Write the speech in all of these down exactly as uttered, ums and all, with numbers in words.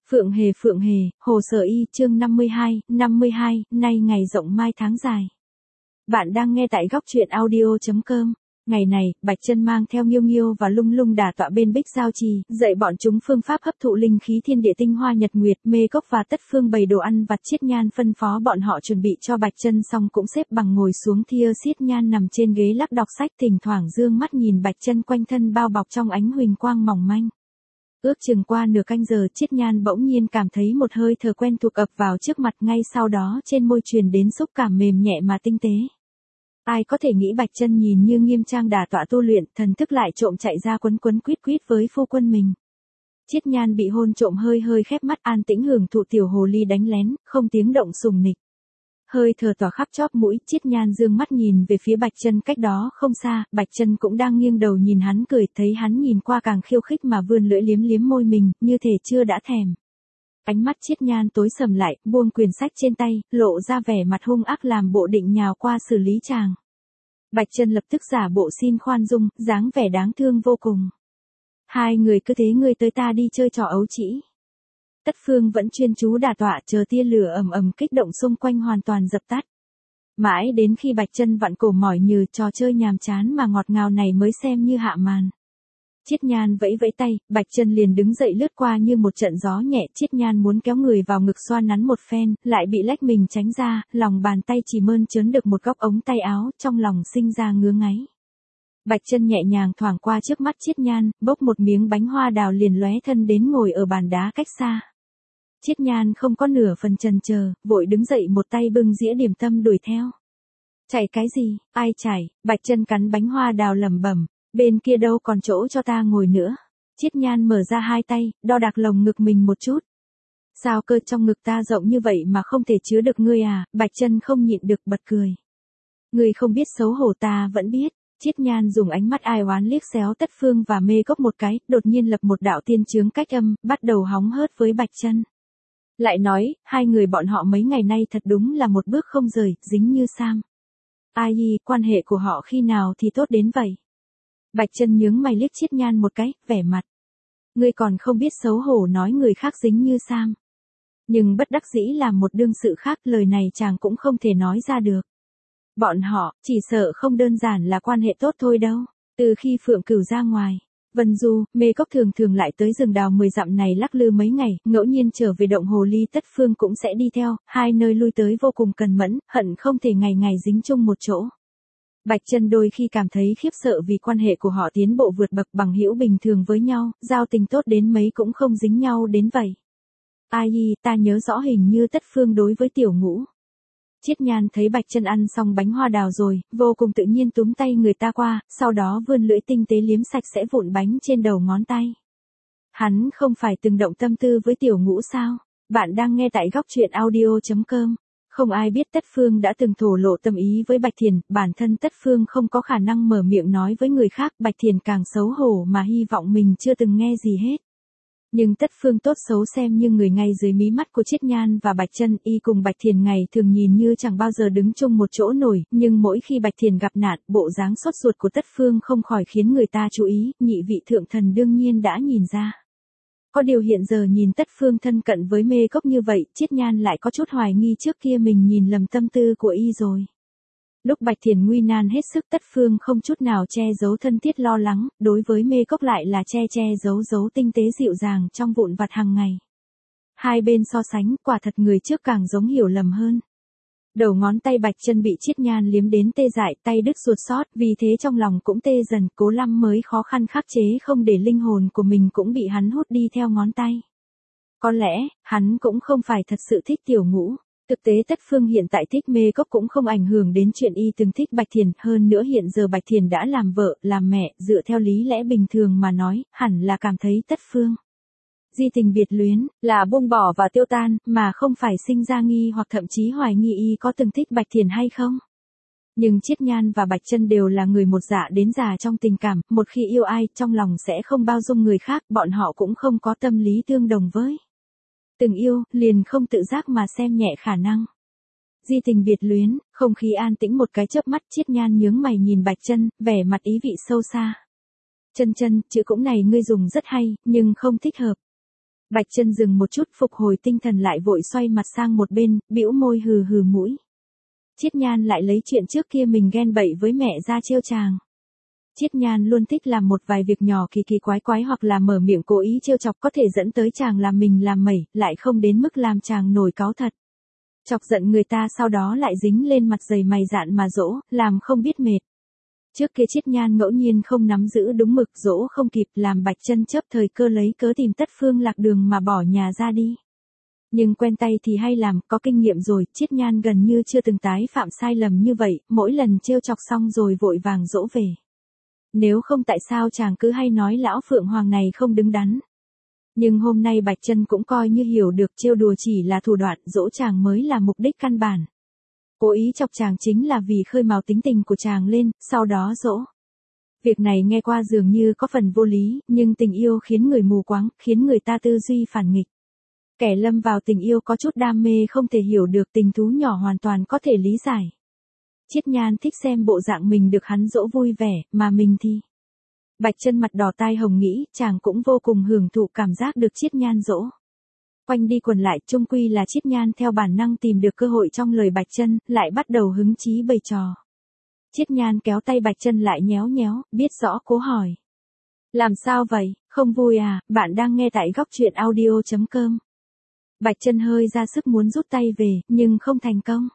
Phượng Hề Phượng Hề, Hồ Sở Y chương năm mươi hai, năm mươi hai, nay ngày rộng mai tháng dài. Bạn đang nghe tại góc truyện audio chấm com. Ngày này, Bạch Chân mang theo Nghiêu Nghiêu và Lung Lung đả tọa bên Bích Giao Trì, dạy bọn chúng phương pháp hấp thụ linh khí thiên địa tinh hoa nhật nguyệt, Mê Cốc và Tất Phương bày đồ ăn vặt. Chiết Nhan phân phó bọn họ chuẩn bị cho Bạch Chân xong cũng xếp bằng ngồi xuống. Thia Xiết Nhan nằm trên ghế lắc đọc sách, thỉnh thoảng dương mắt nhìn Bạch Chân quanh thân bao bọc trong ánh huỳnh quang mỏng manh. Ước chừng qua nửa canh giờ, Chiết Nhan bỗng nhiên cảm thấy một hơi thở quen thuộc ập vào trước mặt, ngay sau đó trên môi truyền đến xúc cảm mềm nhẹ mà tinh tế. Ai có thể nghĩ Bạch Chân nhìn như nghiêm trang đả tọa tu luyện, thần thức lại trộm chạy ra quấn quấn quýt quýt với phu quân mình. Chiết Nhan bị hôn trộm hơi hơi khép mắt an tĩnh hưởng thụ tiểu hồ ly đánh lén, không tiếng động sùng nịch. Hơi thở tỏa khắp chóp mũi, Chiết Nhan dương mắt nhìn về phía Bạch Chân cách đó không xa, Bạch Chân cũng đang nghiêng đầu nhìn hắn cười, thấy hắn nhìn qua càng khiêu khích mà vươn lưỡi liếm liếm môi mình, như thể chưa đã thèm. Ánh mắt Chiết Nhan tối sầm lại, buông quyển sách trên tay, lộ ra vẻ mặt hung ác làm bộ định nhào qua xử lý chàng. Bạch Chân lập tức giả bộ xin khoan dung, dáng vẻ đáng thương vô cùng. Hai người cứ thế ngươi tới ta đi chơi trò ấu trĩ. Tất Phương vẫn chuyên chú đả tọa chờ tia lửa ầm ầm kích động xung quanh hoàn toàn dập tắt. Mãi đến khi Bạch Chân vặn cổ mỏi nhừ, trò chơi nhàm chán mà ngọt ngào này mới xem như hạ màn. Chiết Nhan vẫy vẫy tay, Bạch Chân liền đứng dậy lướt qua như một trận gió nhẹ. Chiết Nhan muốn kéo người vào ngực xoa nắn một phen, lại bị lách mình tránh ra, lòng bàn tay chỉ mơn trớn được một góc ống tay áo, trong lòng sinh ra ngứa ngáy. Bạch Chân nhẹ nhàng thoảng qua trước mắt Chiết Nhan, bốc một miếng bánh hoa đào liền lóe thân đến ngồi ở bàn đá cách xa. Chiết Nhan không có nửa phần chần chờ, vội đứng dậy một tay bưng dĩa điểm tâm đuổi theo. Chạy cái gì, ai chạy? Bạch Chân cắn bánh hoa đào lẩm bẩm, bên kia đâu còn chỗ cho ta ngồi nữa. Chiết Nhan mở ra hai tay, đo đạc lồng ngực mình một chút. Sao cơ trong ngực ta rộng như vậy mà không thể chứa được ngươi à? Bạch Chân không nhịn được bật cười. Ngươi không biết xấu hổ ta vẫn biết. Chiết Nhan dùng ánh mắt ai oán liếc xéo Tất Phương và Mê Cốc một cái, đột nhiên lập một đạo tiên chướng cách âm, bắt đầu hóng hớt với Bạch Chân. Lại nói, hai người bọn họ mấy ngày nay thật đúng là một bước không rời, dính như sam. Ai y, quan hệ của họ khi nào thì tốt đến vậy? Bạch Chân nhướng mày liếc Chiết Nhan một cái, vẻ mặt. Ngươi còn không biết xấu hổ nói người khác dính như sam. Nhưng bất đắc dĩ làm một đương sự khác, lời này chàng cũng không thể nói ra được. Bọn họ, chỉ sợ không đơn giản là quan hệ tốt thôi đâu. Từ khi Phượng Cửu ra ngoài, Vân Du, Mê Cốc thường thường lại tới rừng đào mười dặm này lắc lư mấy ngày, ngẫu nhiên trở về động hồ ly. Tất Phương cũng sẽ đi theo, hai nơi lui tới vô cùng cần mẫn, hận không thể ngày ngày dính chung một chỗ. Bạch Chân đôi khi cảm thấy khiếp sợ vì quan hệ của họ tiến bộ vượt bậc, bằng hữu bình thường với nhau, giao tình tốt đến mấy cũng không dính nhau đến vậy. Ai y, ta nhớ rõ hình như Tất Phương đối với Tiểu Ngũ. Chiết Nhan thấy Bạch Chân ăn xong bánh hoa đào rồi, vô cùng tự nhiên túm tay người ta qua, sau đó vươn lưỡi tinh tế liếm sạch sẽ vụn bánh trên đầu ngón tay. Hắn không phải từng động tâm tư với Tiểu Ngũ sao? Bạn đang nghe tại góc truyện audio chấm com. Không ai biết Tất Phương đã từng thổ lộ tâm ý với Bạch Thiền, bản thân Tất Phương không có khả năng mở miệng nói với người khác, Bạch Thiền càng xấu hổ mà hy vọng mình chưa từng nghe gì hết. Nhưng Tất Phương tốt xấu xem như người ngay dưới mí mắt của Chiết Nhan và Bạch Chân, y cùng Bạch Thiền ngày thường nhìn như chẳng bao giờ đứng chung một chỗ nổi, nhưng mỗi khi Bạch Thiền gặp nạn, bộ dáng sốt ruột của Tất Phương không khỏi khiến người ta chú ý, nhị vị thượng thần đương nhiên đã nhìn ra. Có điều hiện giờ nhìn Tất Phương thân cận với Mê Cốc như vậy, Chiết Nhan lại có chút hoài nghi trước kia mình nhìn lầm tâm tư của y rồi. Lúc Bạch Thiền nguy nan hết sức, Tất Phương không chút nào che giấu thân thiết lo lắng, đối với Mê Cốc lại là che che giấu giấu tinh tế dịu dàng trong vụn vặt hàng ngày. Hai bên so sánh, quả thật người trước càng giống hiểu lầm hơn. Đầu ngón tay Bạch Chân bị Chiết Nhan liếm đến tê dại, tay đứt ruột sót, vì thế trong lòng cũng tê dần, cố lắm mới khó khăn khắc chế không để linh hồn của mình cũng bị hắn hút đi theo ngón tay. Có lẽ, hắn cũng không phải thật sự thích Tiểu Ngũ. Thực tế Tất Phương hiện tại thích Mê Cốc cũng không ảnh hưởng đến chuyện y từng thích Bạch Thiền, hơn nữa hiện giờ Bạch Thiền đã làm vợ, làm mẹ, dựa theo lý lẽ bình thường mà nói, hẳn là cảm thấy Tất Phương di tình biệt luyến, là buông bỏ và tiêu tan, mà không phải sinh ra nghi hoặc thậm chí hoài nghi y có từng thích Bạch Thiền hay không. Nhưng Chiết Nhan và Bạch Chân đều là người một dạ đến già trong tình cảm, một khi yêu ai, trong lòng sẽ không bao dung người khác, bọn họ cũng không có tâm lý tương đồng với. Từng yêu, liền không tự giác mà xem nhẹ khả năng di tình biệt luyến. Không khí an tĩnh một cái chớp mắt, Chiết Nhan nhướng mày nhìn Bạch Chân, vẻ mặt ý vị sâu xa. Chân chân, chữ cũng này ngươi dùng rất hay, nhưng không thích hợp. Bạch Chân dừng một chút, phục hồi tinh thần lại vội xoay mặt sang một bên, bĩu môi hừ hừ mũi. Chiết Nhan lại lấy chuyện trước kia mình ghen bậy với mẹ ra trêu chàng. Chiết Nhan luôn thích làm một vài việc nhỏ kỳ kỳ quái quái hoặc là mở miệng cố ý trêu chọc có thể dẫn tới chàng làm mình làm mẩy, lại không đến mức làm chàng nổi cáu thật. Chọc giận người ta sau đó lại dính lên mặt dày mày dạn mà dỗ, làm không biết mệt. Trước kia Chiết Nhan ngẫu nhiên không nắm giữ đúng mực, dỗ không kịp, làm Bạch Chân chớp thời cơ lấy cớ tìm tất phương lạc đường mà bỏ nhà ra đi. Nhưng quen tay thì hay làm, có kinh nghiệm rồi, Chiết Nhan gần như chưa từng tái phạm sai lầm như vậy, mỗi lần trêu chọc xong rồi vội vàng dỗ về. Nếu không tại sao chàng cứ hay nói lão Phượng Hoàng này không đứng đắn. Nhưng hôm nay Bạch Chân cũng coi như hiểu được trêu đùa chỉ là thủ đoạn, dỗ chàng mới là mục đích căn bản. Cố ý chọc chàng chính là vì khơi mào tính tình của chàng lên, sau đó dỗ. Việc này nghe qua dường như có phần vô lý, nhưng tình yêu khiến người mù quáng, khiến người ta tư duy phản nghịch. Kẻ lâm vào tình yêu có chút đam mê không thể hiểu được tình thú nhỏ hoàn toàn có thể lý giải. Chiết Nhan thích xem bộ dạng mình được hắn dỗ vui vẻ, mà mình thì... Bạch Chân mặt đỏ tai hồng nghĩ, chàng cũng vô cùng hưởng thụ cảm giác được Chiết Nhan dỗ. Quanh đi quẩn lại, chung quy là Chiết Nhan theo bản năng tìm được cơ hội trong lời Bạch Chân, lại bắt đầu hứng chí bày trò. Chiết Nhan kéo tay Bạch Chân lại nhéo nhéo, biết rõ cố hỏi. Làm sao vậy, không vui à, bạn đang nghe tại góc truyện audio chấm com. Bạch Chân hơi ra sức muốn rút tay về, nhưng không thành công.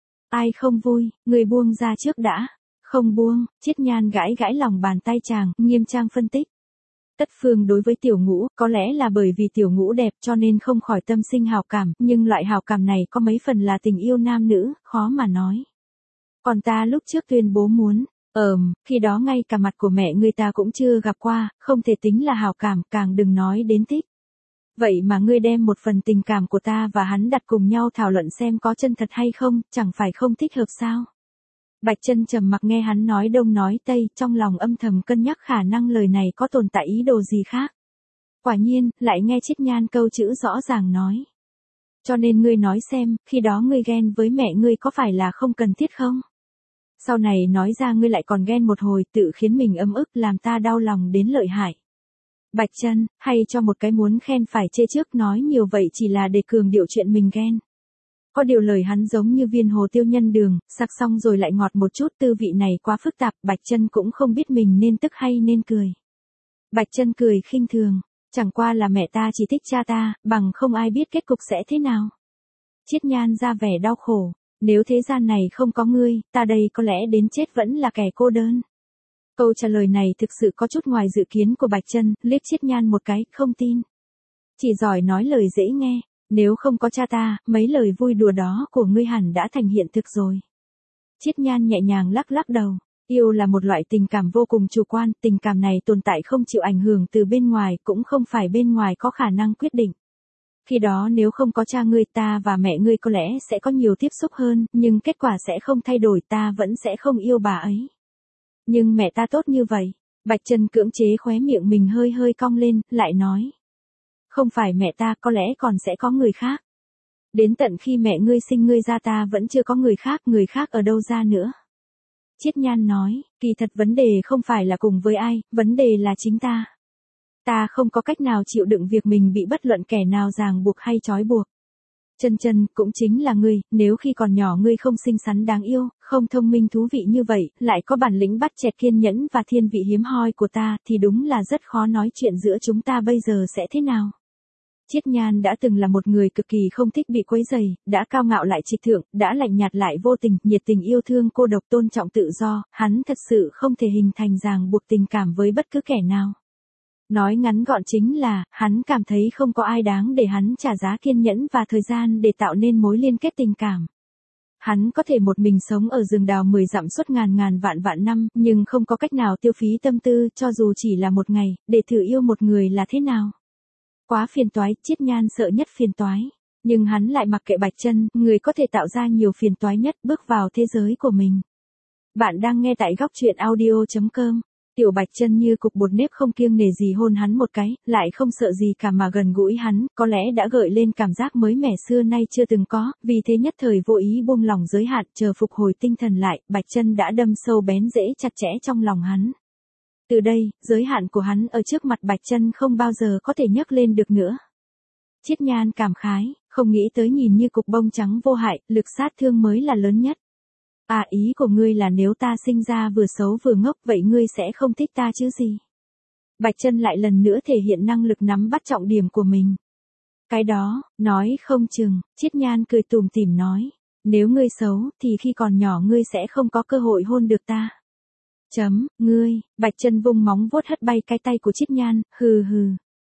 Ai không vui, người buông ra trước đã. Không buông, Chiết Nhan gãi gãi lòng bàn tay chàng, nghiêm trang phân tích. Tất Phương đối với Tiểu Ngũ, có lẽ là bởi vì Tiểu Ngũ đẹp cho nên không khỏi tâm sinh hào cảm, nhưng loại hào cảm này có mấy phần là tình yêu nam nữ, khó mà nói. Còn ta lúc trước tuyên bố muốn, ờm, khi đó ngay cả mặt của mẹ ngươi ta cũng chưa gặp qua, không thể tính là hào cảm, càng đừng nói đến thích. Vậy mà ngươi đem một phần tình cảm của ta và hắn đặt cùng nhau thảo luận xem có chân thật hay không, chẳng phải không thích hợp sao? Bạch Chân trầm mặc nghe hắn nói đông nói tây, trong lòng âm thầm cân nhắc khả năng lời này có tồn tại ý đồ gì khác. Quả nhiên, lại nghe Chiết Nhan câu chữ rõ ràng nói. Cho nên ngươi nói xem, khi đó ngươi ghen với mẹ ngươi có phải là không cần thiết không? Sau này nói ra ngươi lại còn ghen một hồi, tự khiến mình ấm ức, làm ta đau lòng đến lợi hại. Bạch Chân, hay cho một cái muốn khen phải chê trước, nói nhiều vậy chỉ là để cường điệu chuyện mình ghen. Có điều lời hắn giống như viên hồ tiêu nhân đường, sặc xong rồi lại ngọt một chút, tư vị này quá phức tạp, Bạch Chân cũng không biết mình nên tức hay nên cười. Bạch Chân cười khinh thường, chẳng qua là mẹ ta chỉ thích cha ta, bằng không ai biết kết cục sẽ thế nào. Chiết Nhan ra vẻ đau khổ, nếu thế gian này không có ngươi, ta đây có lẽ đến chết vẫn là kẻ cô đơn. Câu trả lời này thực sự có chút ngoài dự kiến của Bạch Chân, liếc Chiết Nhan một cái, không tin. Chỉ giỏi nói lời dễ nghe. Nếu không có cha ta, mấy lời vui đùa đó của ngươi hẳn đã thành hiện thực rồi. Chiết Nhan nhẹ nhàng lắc lắc đầu. Yêu là một loại tình cảm vô cùng chủ quan, tình cảm này tồn tại không chịu ảnh hưởng từ bên ngoài, cũng không phải bên ngoài có khả năng quyết định. Khi đó nếu không có cha ngươi, ta và mẹ ngươi có lẽ sẽ có nhiều tiếp xúc hơn, nhưng kết quả sẽ không thay đổi, ta vẫn sẽ không yêu bà ấy. Nhưng mẹ ta tốt như vậy. Bạch Chân cưỡng chế khóe miệng mình hơi hơi cong lên, lại nói. Không phải mẹ ta, có lẽ còn sẽ có người khác. Đến tận khi mẹ ngươi sinh ngươi ra ta vẫn chưa có người khác, người khác ở đâu ra nữa. Chiết Nhan nói, kỳ thật vấn đề không phải là cùng với ai, vấn đề là chính ta. Ta không có cách nào chịu đựng việc mình bị bất luận kẻ nào ràng buộc hay trói buộc. Chân Chân, cũng chính là ngươi, nếu khi còn nhỏ ngươi không xinh xắn đáng yêu, không thông minh thú vị như vậy, lại có bản lĩnh bắt chẹt kiên nhẫn và thiên vị hiếm hoi của ta, thì đúng là rất khó nói chuyện giữa chúng ta bây giờ sẽ thế nào. Chiết Nhan đã từng là một người cực kỳ không thích bị quấy rầy, đã cao ngạo lại trịch thượng, đã lạnh nhạt lại vô tình, nhiệt tình yêu thương cô độc tôn trọng tự do, hắn thật sự không thể hình thành ràng buộc tình cảm với bất cứ kẻ nào. Nói ngắn gọn chính là, hắn cảm thấy không có ai đáng để hắn trả giá kiên nhẫn và thời gian để tạo nên mối liên kết tình cảm. Hắn có thể một mình sống ở rừng đào mười dặm suốt ngàn ngàn vạn vạn năm, nhưng không có cách nào tiêu phí tâm tư, cho dù chỉ là một ngày, để thử yêu một người là thế nào. Quá phiền toái, Chiết Nhan sợ nhất phiền toái. Nhưng hắn lại mặc kệ Bạch Chân, người có thể tạo ra nhiều phiền toái nhất, bước vào thế giới của mình. Bạn đang nghe tại góc truyện audio chấm com. Tiểu Bạch Chân như cục bột nếp không kiêng nể gì hôn hắn một cái, lại không sợ gì cả mà gần gũi hắn, có lẽ đã gợi lên cảm giác mới mẻ xưa nay chưa từng có, vì thế nhất thời vô ý buông lỏng giới hạn, chờ phục hồi tinh thần lại, Bạch Chân đã đâm sâu bén rễ chặt chẽ trong lòng hắn. Từ đây, giới hạn của hắn ở trước mặt Bạch Chân không bao giờ có thể nhấc lên được nữa. Chiết Nhan cảm khái, không nghĩ tới nhìn như cục bông trắng vô hại, lực sát thương mới là lớn nhất. À, ý của ngươi là nếu ta sinh ra vừa xấu vừa ngốc vậy ngươi sẽ không thích ta chứ gì? Bạch Chân lại lần nữa thể hiện năng lực nắm bắt trọng điểm của mình. Cái đó, nói không chừng, Chiết Nhan cười tủm tỉm nói. Nếu ngươi xấu, thì khi còn nhỏ ngươi sẽ không có cơ hội hôn được ta. Chấm, ngươi, Bạch Chân vung móng vuốt hất bay cái tay của Chiết Nhan, hừ hừ.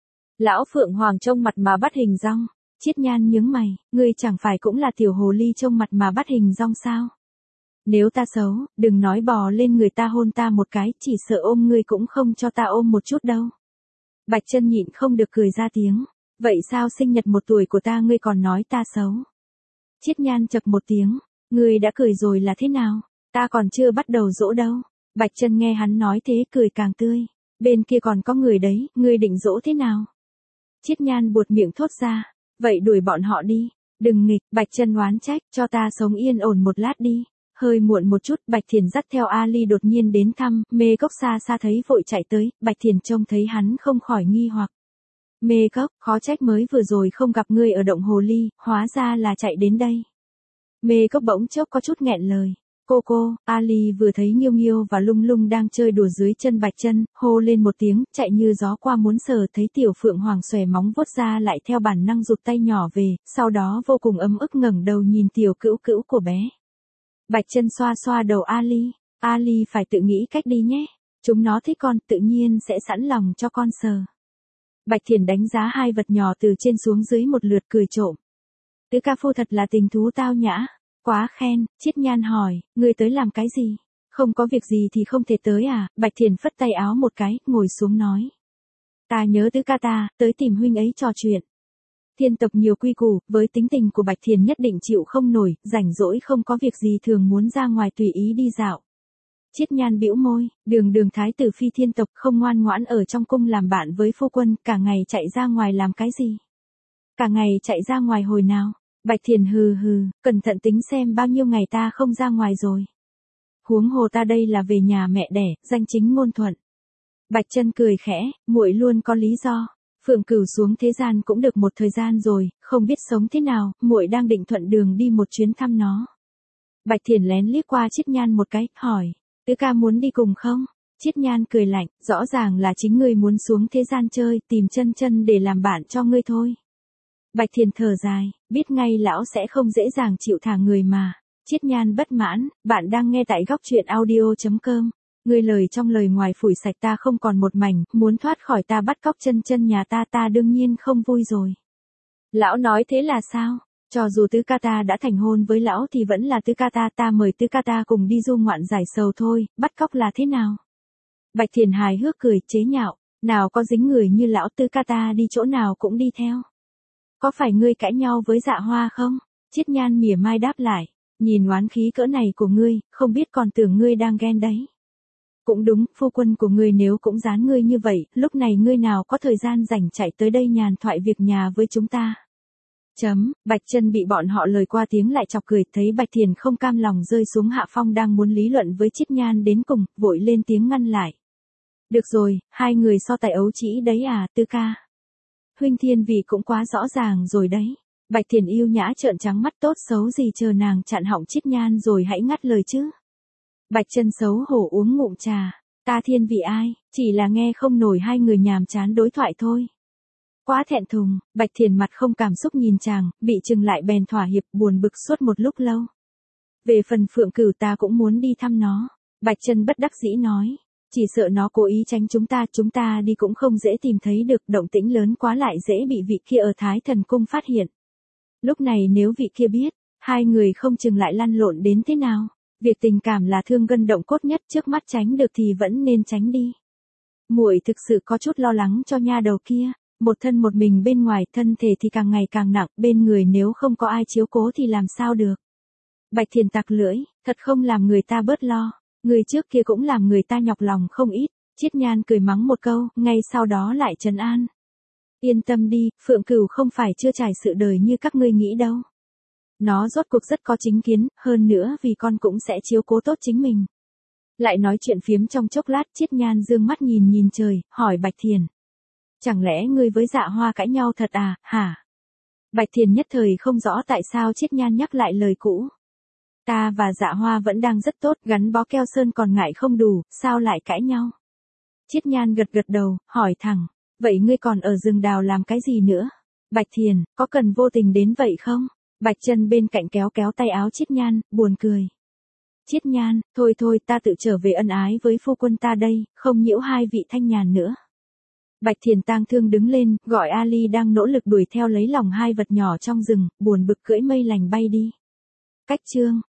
Lão Phượng Hoàng trông mặt mà bắt hình dong. Chiết Nhan nhướng mày, ngươi chẳng phải cũng là tiểu hồ ly trông mặt mà bắt hình dong sao? Nếu ta xấu, đừng nói bò lên người ta hôn ta một cái, chỉ sợ ôm ngươi cũng không cho ta ôm một chút đâu. Bạch Chân nhịn không được cười ra tiếng. Vậy sao sinh nhật một tuổi của ta ngươi còn nói ta xấu? Chiết Nhan chậc một tiếng, ngươi đã cười rồi là thế nào? Ta còn chưa bắt đầu dỗ đâu. Bạch Chân nghe hắn nói thế cười càng tươi. Bên kia còn có người đấy, ngươi định dỗ thế nào? Chiết Nhan buột miệng thốt ra, vậy đuổi bọn họ đi. Đừng nghịch, Bạch Chân oán trách, cho ta sống yên ổn một lát đi. Hơi muộn một chút, Bạch Thiền dắt theo Ali đột nhiên đến thăm, Mê Cốc xa xa thấy vội chạy tới, Bạch Thiền trông thấy hắn không khỏi nghi hoặc. Mê Cốc, khó trách mới vừa rồi không gặp ngươi ở động hồ ly, hóa ra là chạy đến đây. Mê Cốc bỗng chốc có chút nghẹn lời. Cô cô, Ali vừa thấy Nghiêu Nghiêu và Lung Lung đang chơi đùa dưới chân Bạch Chân, hô lên một tiếng, chạy như gió qua muốn sờ thấy tiểu Phượng Hoàng xòe móng vuốt ra lại theo bản năng rụt tay nhỏ về, sau đó vô cùng ấm ức ngẩng đầu nhìn tiểu cữu cữu của bé. Bạch Chân xoa xoa đầu Ali, Ali phải tự nghĩ cách đi nhé, chúng nó thích con tự nhiên sẽ sẵn lòng cho con sờ. Bạch Thiền đánh giá hai vật nhỏ từ trên xuống dưới một lượt cười trộm. Tứ ca phu thật là tình thú tao nhã, quá khen. Chiết Nhan hỏi, ngươi tới làm cái gì? Không có việc gì thì không thể tới à? Bạch Thiền phất tay áo một cái, ngồi xuống nói. Ta nhớ tứ ca ta, tới tìm huynh ấy trò chuyện. Thiên tộc nhiều quy củ, với tính tình của Bạch Thiền nhất định chịu không nổi, rảnh rỗi không có việc gì thường muốn ra ngoài tùy ý đi dạo. Chiết Nhan bĩu môi, đường đường thái tử phi thiên tộc không ngoan ngoãn ở trong cung làm bạn với phu quân, cả ngày chạy ra ngoài làm cái gì? Cả ngày chạy ra ngoài hồi nào? Bạch Thiền hừ hừ, cẩn thận tính xem bao nhiêu ngày ta không ra ngoài rồi. Huống hồ ta đây là về nhà mẹ đẻ, danh chính ngôn thuận. Bạch Chân cười khẽ, muội luôn có lý do. Phượng Cửu xuống thế gian cũng được một thời gian rồi, không biết sống thế nào, muội đang định thuận đường đi một chuyến thăm nó. Bạch Thiền lén liếc qua Chiết Nhan một cái, hỏi, tứ ca muốn đi cùng không? Chiết Nhan cười lạnh, rõ ràng là chính ngươi muốn xuống thế gian chơi, tìm Chân Chân để làm bạn cho ngươi thôi. Bạch Thiền thở dài, biết ngay lão sẽ không dễ dàng chịu thả người mà. Chiết Nhan bất mãn, bạn đang nghe tại góc truyện audio chấm com. Ngươi lời trong lời ngoài phủi sạch ta không còn một mảnh, muốn thoát khỏi ta bắt cóc Chân Chân nhà ta ta đương nhiên không vui rồi. Lão nói thế là sao? Cho dù tứ ca ta đã thành hôn với lão thì vẫn là tứ ca ta, ta mời tứ ca ta cùng đi du ngoạn giải sầu thôi, bắt cóc là thế nào? Bạch Thiền hài hước cười chế nhạo, nào có dính người như lão tứ ca ta đi chỗ nào cũng đi theo. Có phải ngươi cãi nhau với Dạ Hoa không? Chiết Nhan mỉa mai đáp lại, nhìn oán khí cỡ này của ngươi, không biết còn tưởng ngươi đang ghen đấy. Cũng đúng, phu quân của ngươi nếu cũng dán ngươi như vậy, lúc này ngươi nào có thời gian rảnh chạy tới đây nhàn thoại việc nhà với chúng ta. Chấm, Bạch Chân bị bọn họ lời qua tiếng lại chọc cười, thấy Bạch Thiền không cam lòng rơi xuống hạ phong đang muốn lý luận với Chiết Nhan đến cùng, vội lên tiếng ngăn lại. Được rồi, hai người so tài ấu trĩ đấy à, tứ ca. Huynh thiên vị cũng quá rõ ràng rồi đấy. Bạch Thiền yêu nhã trợn trắng mắt, tốt xấu gì chờ nàng chặn họng Chiết Nhan rồi hãy ngắt lời chứ. Bạch Chân xấu hổ uống ngụm trà, ta thiên vị ai, chỉ là nghe không nổi hai người nhàm chán đối thoại thôi. Quá thẹn thùng, Bạch Thiền mặt không cảm xúc nhìn chàng, bị chừng lại bèn thỏa hiệp, buồn bực suốt một lúc lâu. Về phần Phượng Cửu ta cũng muốn đi thăm nó. Bạch Chân bất đắc dĩ nói, chỉ sợ nó cố ý tránh chúng ta, chúng ta đi cũng không dễ tìm thấy được, động tĩnh lớn quá lại dễ bị vị kia ở Thái Thần Cung phát hiện. Lúc này nếu vị kia biết, hai người không chừng lại lăn lộn đến thế nào. Việc tình cảm là thương gân động cốt nhất, trước mắt tránh được thì vẫn nên tránh đi. Muội thực sự có chút lo lắng cho nha đầu kia, một thân một mình bên ngoài, thân thể thì càng ngày càng nặng, bên người nếu không có ai chiếu cố thì làm sao được. Bạch Thiền tặc lưỡi, thật không làm người ta bớt lo, người trước kia cũng làm người ta nhọc lòng không ít. Chiết Nhan cười mắng một câu, ngay sau đó lại trấn an. Yên tâm đi, Phượng Cửu không phải chưa trải sự đời như các ngươi nghĩ đâu. Nó rốt cuộc rất có chính kiến, hơn nữa vì con cũng sẽ chiếu cố tốt chính mình. Lại nói chuyện phiếm trong chốc lát, Chiết Nhan dương mắt nhìn nhìn trời, hỏi Bạch Thiền. Chẳng lẽ ngươi với Dạ Hoa cãi nhau thật à, hả? Bạch Thiền nhất thời không rõ tại sao Chiết Nhan nhắc lại lời cũ. Ta và Dạ Hoa vẫn đang rất tốt, gắn bó keo sơn còn ngại không đủ, sao lại cãi nhau? Chiết Nhan gật gật đầu, hỏi thẳng, vậy ngươi còn ở rừng đào làm cái gì nữa? Bạch Thiền, có cần vô tình đến vậy không? Bạch Chân bên cạnh kéo kéo tay áo Chiết Nhan, buồn cười. Chiết Nhan, thôi thôi ta tự trở về ân ái với phu quân ta đây, không nhiễu hai vị thanh nhàn nữa. Bạch Thiền tang thương đứng lên, gọi Ali đang nỗ lực đuổi theo lấy lòng hai vật nhỏ trong rừng, buồn bực cưỡi mây lành bay đi. Cách chương